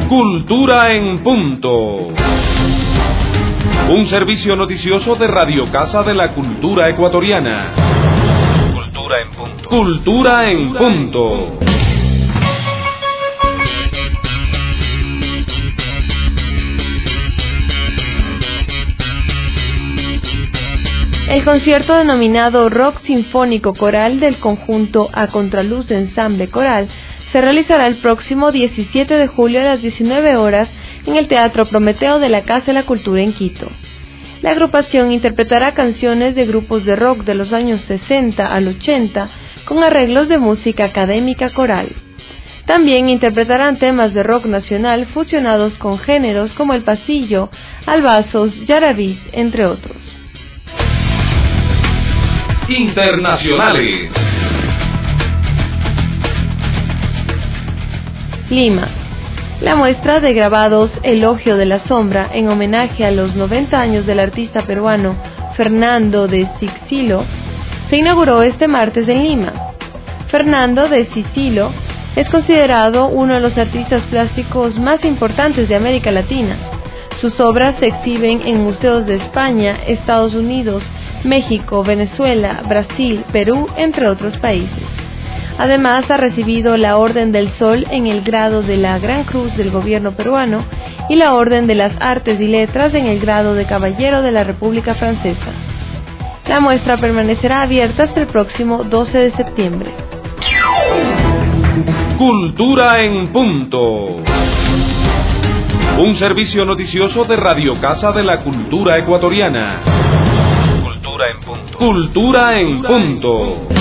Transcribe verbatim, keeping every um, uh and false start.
Cultura en punto. Un servicio noticioso de Radio Casa de la Cultura Ecuatoriana. Cultura en punto. Cultura en punto. El concierto denominado Rock Sinfónico Coral del conjunto A Contraluz Ensamble Coral se realizará el próximo diecisiete de julio a las diecinueve horas en el Teatro Prometeo de la Casa de la Cultura en Quito. La agrupación interpretará canciones de grupos de rock de los años sesenta al ochenta con arreglos de música académica coral. También interpretarán temas de rock nacional fusionados con géneros como el pasillo, albazos, yarabís, entre otros. Internacionales. Lima. La muestra de grabados Elogio de la Sombra, en homenaje a los noventa años del artista peruano Fernando de Sicilo, se inauguró este martes en Lima. Fernando de Sicilo es considerado uno de los artistas plásticos más importantes de América Latina. Sus obras se exhiben en museos de España, Estados Unidos, México, Venezuela, Brasil, Perú, entre otros países. Además, ha recibido la Orden del Sol en el grado de la Gran Cruz del gobierno peruano y la Orden de las Artes y Letras en el grado de Caballero de la República Francesa. La muestra permanecerá abierta hasta el próximo doce de septiembre. Cultura en punto. Un servicio noticioso de Radio Casa de la Cultura Ecuatoriana. Cultura en punto. Cultura en punto.